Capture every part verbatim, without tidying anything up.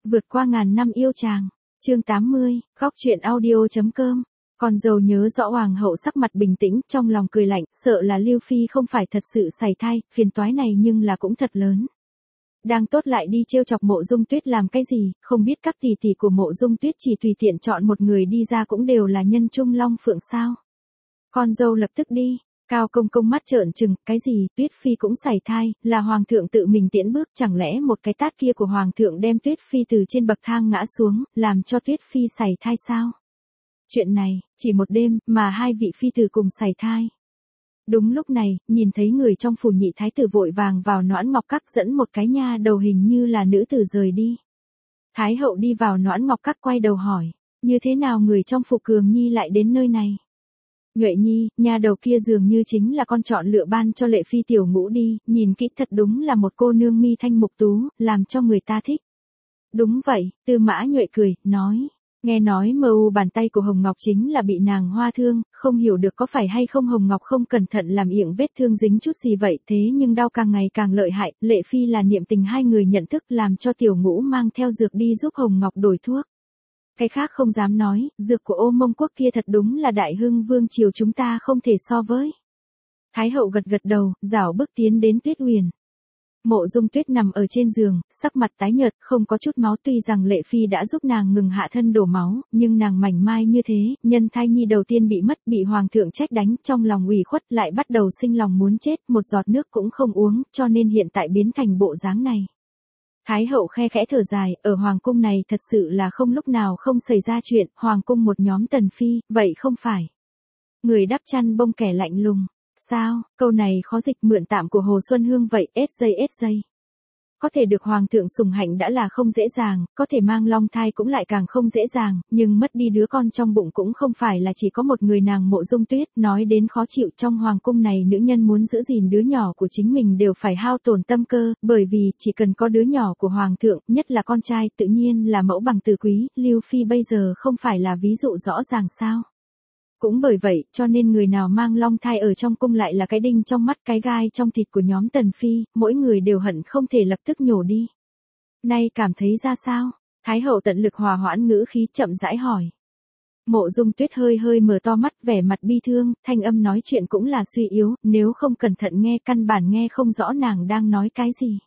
Vượt qua ngàn năm yêu chàng. Chương tám mươi, góc truyện audio.com. Con dâu nhớ rõ hoàng hậu sắc mặt bình tĩnh, trong lòng cười lạnh, sợ là Lưu Phi không phải thật sự sảy thai, phiền toái này nhưng là cũng thật lớn. Đang tốt lại đi trêu chọc Mộ Dung Tuyết làm cái gì, không biết các tỷ tỷ của Mộ Dung Tuyết chỉ tùy tiện chọn một người đi ra cũng đều là nhân trung long phượng sao. Con dâu lập tức đi. Cao công công mắt trợn trừng, cái gì, Tuyết Phi cũng sảy thai, là hoàng thượng tự mình tiễn bước, chẳng lẽ một cái tát kia của hoàng thượng đem Tuyết Phi từ trên bậc thang ngã xuống, làm cho Tuyết Phi sảy thai sao? Chuyện này, chỉ một đêm, mà hai vị phi tử cùng sảy thai. Đúng lúc này, nhìn thấy người trong phủ nhị thái tử vội vàng vào Noãn Ngọc Các dẫn một cái nha đầu hình như là nữ tử rời đi. Thái hậu đi vào Noãn Ngọc Các quay đầu hỏi, như thế nào người trong phủ Cường Nhi lại đến nơi này? Nhuệ Nhi, nhà đầu kia dường như chính là con chọn lựa ban cho Lệ Phi tiểu ngũ đi, nhìn kỹ thật đúng là một cô nương mi thanh mục tú, làm cho người ta thích. Đúng vậy, Tư Mã Nhuệ cười, nói, nghe nói mờ u bàn tay của Hồng Ngọc chính là bị nàng hoa thương, không hiểu được có phải hay không Hồng Ngọc không cẩn thận làm miệng vết thương dính chút gì vậy, thế nhưng đau càng ngày càng lợi hại, Lệ Phi là niệm tình hai người nhận thức làm cho tiểu ngũ mang theo dược đi giúp Hồng Ngọc đổi thuốc. Cái khác không dám nói, dược của Ô Mông Quốc kia thật đúng là đại hưng vương triều chúng ta không thể so với. Thái hậu gật gật đầu, rảo bước tiến đến Tuyết Huyền. Mộ Dung Tuyết nằm ở trên giường, sắc mặt tái nhợt, không có chút máu, tuy rằng Lệ Phi đã giúp nàng ngừng hạ thân đổ máu, nhưng nàng mảnh mai như thế, nhân thai nhi đầu tiên bị mất, bị hoàng thượng trách đánh, trong lòng ủy khuất lại bắt đầu sinh lòng muốn chết, một giọt nước cũng không uống, cho nên hiện tại biến thành bộ dáng này. Thái hậu khe khẽ thở dài, ở hoàng cung này thật sự là không lúc nào không xảy ra chuyện, hoàng cung một nhóm tần phi, vậy không phải. Người đắp chăn bông kẻ lạnh lùng. Sao, câu này khó dịch, mượn tạm của Hồ Xuân Hương vậy, ét giây ét giây. Có thể được hoàng thượng sủng hạnh đã là không dễ dàng, có thể mang long thai cũng lại càng không dễ dàng, nhưng mất đi đứa con trong bụng cũng không phải là chỉ có một người nàng Mộ Dung Tuyết, nói đến khó chịu, trong hoàng cung này nữ nhân muốn giữ gìn đứa nhỏ của chính mình đều phải hao tổn tâm cơ, bởi vì chỉ cần có đứa nhỏ của hoàng thượng, nhất là con trai, tự nhiên là mẫu bằng từ quý, Lưu Phi bây giờ không phải là ví dụ rõ ràng sao. Cũng bởi vậy, cho nên người nào mang long thai ở trong cung lại là cái đinh trong mắt, cái gai trong thịt của nhóm tần phi, mỗi người đều hận không thể lập tức nhổ đi. Nay cảm thấy ra sao? Thái hậu tận lực hòa hoãn ngữ khí, chậm rãi hỏi. Mộ Dung Tuyết hơi hơi mở to mắt, vẻ mặt bi thương, thanh âm nói chuyện cũng là suy yếu, nếu không cẩn thận nghe căn bản nghe không rõ nàng đang nói cái gì.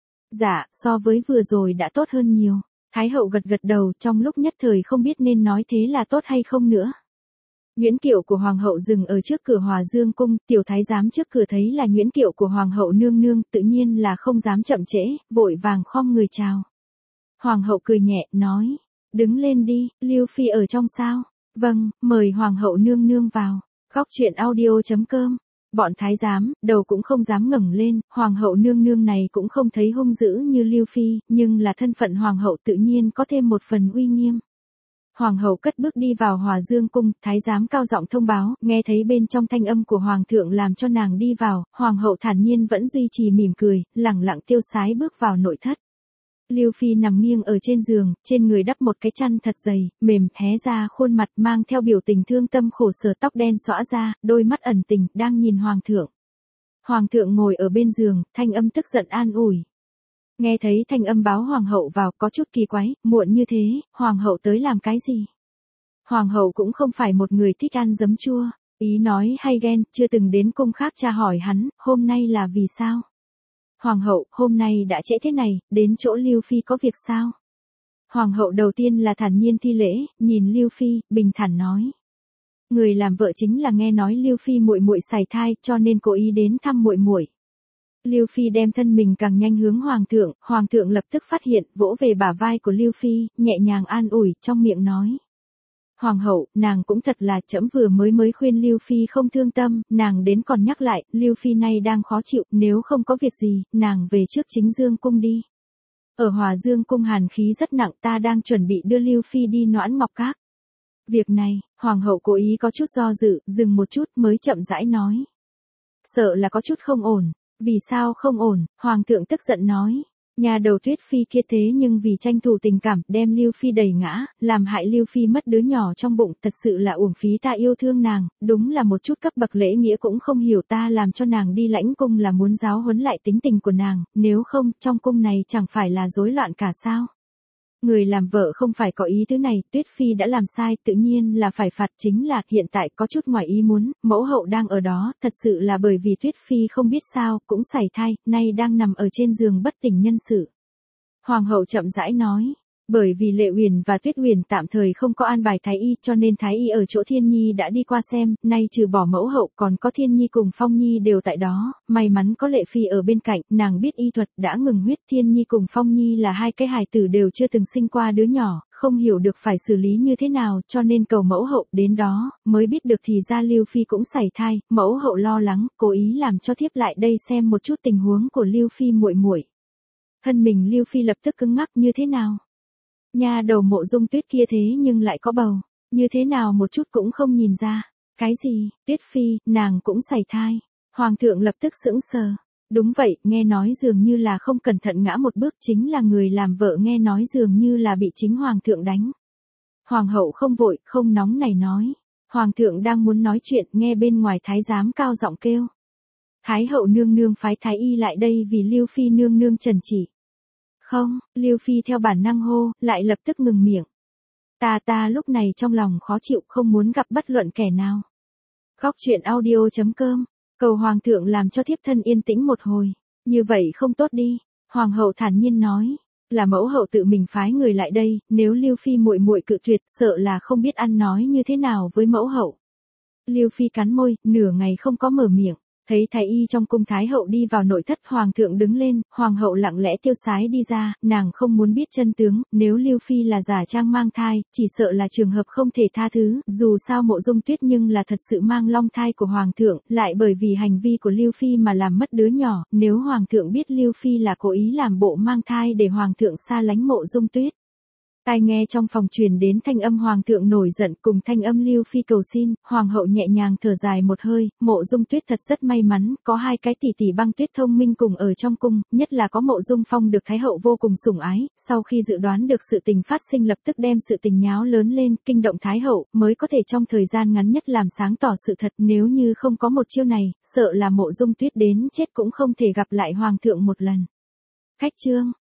Dạ, so với vừa rồi đã tốt hơn nhiều. Thái hậu gật gật đầu, trong lúc nhất thời không biết nên nói thế là tốt hay không nữa. Nhuyễn kiệu của hoàng hậu dừng ở trước cửa Hòa Dương cung, tiểu thái giám trước cửa thấy là nhuyễn kiệu của hoàng hậu nương nương, tự nhiên là không dám chậm trễ, vội vàng khom người chào. Hoàng hậu cười nhẹ, nói, đứng lên đi, Lưu Phi ở trong sao? Vâng, mời hoàng hậu nương nương vào. Góc truyện audio.com. Bọn thái giám, đầu cũng không dám ngẩng lên, hoàng hậu nương nương này cũng không thấy hung dữ như Lưu Phi, nhưng là thân phận hoàng hậu tự nhiên có thêm một phần uy nghiêm. Hoàng hậu cất bước đi vào Hòa Dương cung, thái giám cao giọng thông báo, nghe thấy bên trong thanh âm của hoàng thượng làm cho nàng đi vào, hoàng hậu thản nhiên vẫn duy trì mỉm cười, lẳng lặng tiêu sái bước vào nội thất. Lưu Phi nằm nghiêng ở trên giường, trên người đắp một cái chăn thật dày, mềm, hé ra khuôn mặt mang theo biểu tình thương tâm khổ sở, tóc đen xõa ra, đôi mắt ẩn tình, đang nhìn hoàng thượng. Hoàng thượng ngồi ở bên giường, thanh âm tức giận an ủi. Nghe thấy thanh âm báo hoàng hậu vào, có chút kỳ quái, muộn như thế, hoàng hậu tới làm cái gì? Hoàng hậu cũng không phải một người thích ăn giấm chua, ý nói hay ghen, chưa từng đến cung khác tra hỏi hắn, hôm nay là vì sao? Hoàng hậu, hôm nay đã trễ thế này, đến chỗ Lưu Phi có việc sao? Hoàng hậu đầu tiên là thản nhiên thi lễ, nhìn Lưu Phi, bình thản nói. Người làm vợ chính là nghe nói Lưu Phi muội muội sảy thai, cho nên cố ý đến thăm muội muội. Lưu Phi đem thân mình càng nhanh hướng hoàng thượng, hoàng thượng lập tức phát hiện, vỗ về bả vai của Lưu Phi, nhẹ nhàng an ủi, trong miệng nói. Hoàng hậu, nàng cũng thật là, trẫm vừa mới mới khuyên Lưu Phi không thương tâm, nàng đến còn nhắc lại, Lưu Phi nay đang khó chịu, nếu không có việc gì, nàng về trước Chính Dương cung đi. Ở Hòa Dương cung hàn khí rất nặng, ta đang chuẩn bị đưa Lưu Phi đi Noãn Ngọc Các. Việc này, hoàng hậu cố ý có chút do dự, dừng một chút mới chậm rãi nói. Sợ là có chút không ổn. Vì sao không ổn? Hoàng thượng tức giận nói. Nhà đầu Tuyết Phi kia thế nhưng vì tranh thủ tình cảm, đem Lưu Phi đẩy ngã, làm hại Lưu Phi mất đứa nhỏ trong bụng, thật sự là uổng phí ta yêu thương nàng, đúng là một chút cấp bậc lễ nghĩa cũng không hiểu, ta làm cho nàng đi lãnh cung là muốn giáo huấn lại tính tình của nàng, nếu không, trong cung này chẳng phải là rối loạn cả sao? Người làm vợ không phải có ý thứ này, Tuyết Phi đã làm sai, tự nhiên là phải phạt, chính là hiện tại có chút ngoài ý muốn, mẫu hậu đang ở đó, thật sự là bởi vì Tuyết Phi không biết sao, cũng sảy thai, nay đang nằm ở trên giường bất tỉnh nhân sự. Hoàng hậu chậm rãi nói. Bởi vì Lệ Uyển và Tuyết Uyển tạm thời không có an bài thái y, cho nên thái y ở chỗ Thiên Nhi đã đi qua xem, nay trừ bỏ mẫu hậu còn có Thiên Nhi cùng Phong Nhi đều tại đó, may mắn có Lệ Phi ở bên cạnh, nàng biết y thuật, đã ngừng huyết. Thiên Nhi cùng Phong Nhi là hai cái hài tử đều chưa từng sinh qua đứa nhỏ, không hiểu được phải xử lý như thế nào, cho nên cầu mẫu hậu đến đó, mới biết được thì ra Lưu Phi cũng sảy thai, mẫu hậu lo lắng, cố ý làm cho thiếp lại đây xem một chút tình huống của Lưu Phi muội muội. Thân mình Lưu Phi lập tức cứng ngắc, như thế nào? Nha đầu Mộ Dung Tuyết kia thế nhưng lại có bầu, như thế nào một chút cũng không nhìn ra. Cái gì? Tuyết Phi, nàng cũng sảy thai. Hoàng thượng lập tức sững sờ. Đúng vậy, nghe nói dường như là không cẩn thận ngã một bước, chính là người làm vợ nghe nói dường như là bị chính hoàng thượng đánh. Hoàng hậu không vội, không nóng nảy nói. Hoàng thượng đang muốn nói chuyện, nghe bên ngoài thái giám cao giọng kêu. Thái hậu nương nương phái thái y lại đây vì Lưu Phi nương nương trần chỉ. Không, Lưu Phi theo bản năng hô, lại lập tức ngừng miệng. Ta ta lúc này trong lòng khó chịu, không muốn gặp bất luận kẻ nào. Góc truyện audio chấm com, cầu hoàng thượng làm cho thiếp thân yên tĩnh một hồi. Như vậy không tốt đi, hoàng hậu thản nhiên nói. Là mẫu hậu tự mình phái người lại đây, nếu Lưu Phi muội muội cự tuyệt, sợ là không biết ăn nói như thế nào với mẫu hậu. Lưu Phi cắn môi, nửa ngày không có mở miệng. Thấy thái y trong cung thái hậu đi vào nội thất, hoàng thượng đứng lên, hoàng hậu lặng lẽ tiêu sái đi ra, nàng không muốn biết chân tướng, nếu Lưu Phi là giả trang mang thai, chỉ sợ là trường hợp không thể tha thứ, dù sao Mộ Dung Tuyết nhưng là thật sự mang long thai của hoàng thượng, lại bởi vì hành vi của Lưu Phi mà làm mất đứa nhỏ, nếu hoàng thượng biết Lưu Phi là cố ý làm bộ mang thai để hoàng thượng xa lánh Mộ Dung Tuyết. Tai nghe trong phòng truyền đến thanh âm hoàng thượng nổi giận cùng thanh âm Lưu Phi cầu xin, hoàng hậu nhẹ nhàng thở dài một hơi, Mộ Dung Tuyết thật rất may mắn, có hai cái tỷ tỷ băng tuyết thông minh cùng ở trong cung, nhất là có Mộ Dung Phong được thái hậu vô cùng sủng ái, sau khi dự đoán được sự tình phát sinh lập tức đem sự tình nháo lớn lên, kinh động thái hậu, mới có thể trong thời gian ngắn nhất làm sáng tỏ sự thật, nếu như không có một chiêu này, sợ là Mộ Dung Tuyết đến chết cũng không thể gặp lại hoàng thượng một lần. Khách chương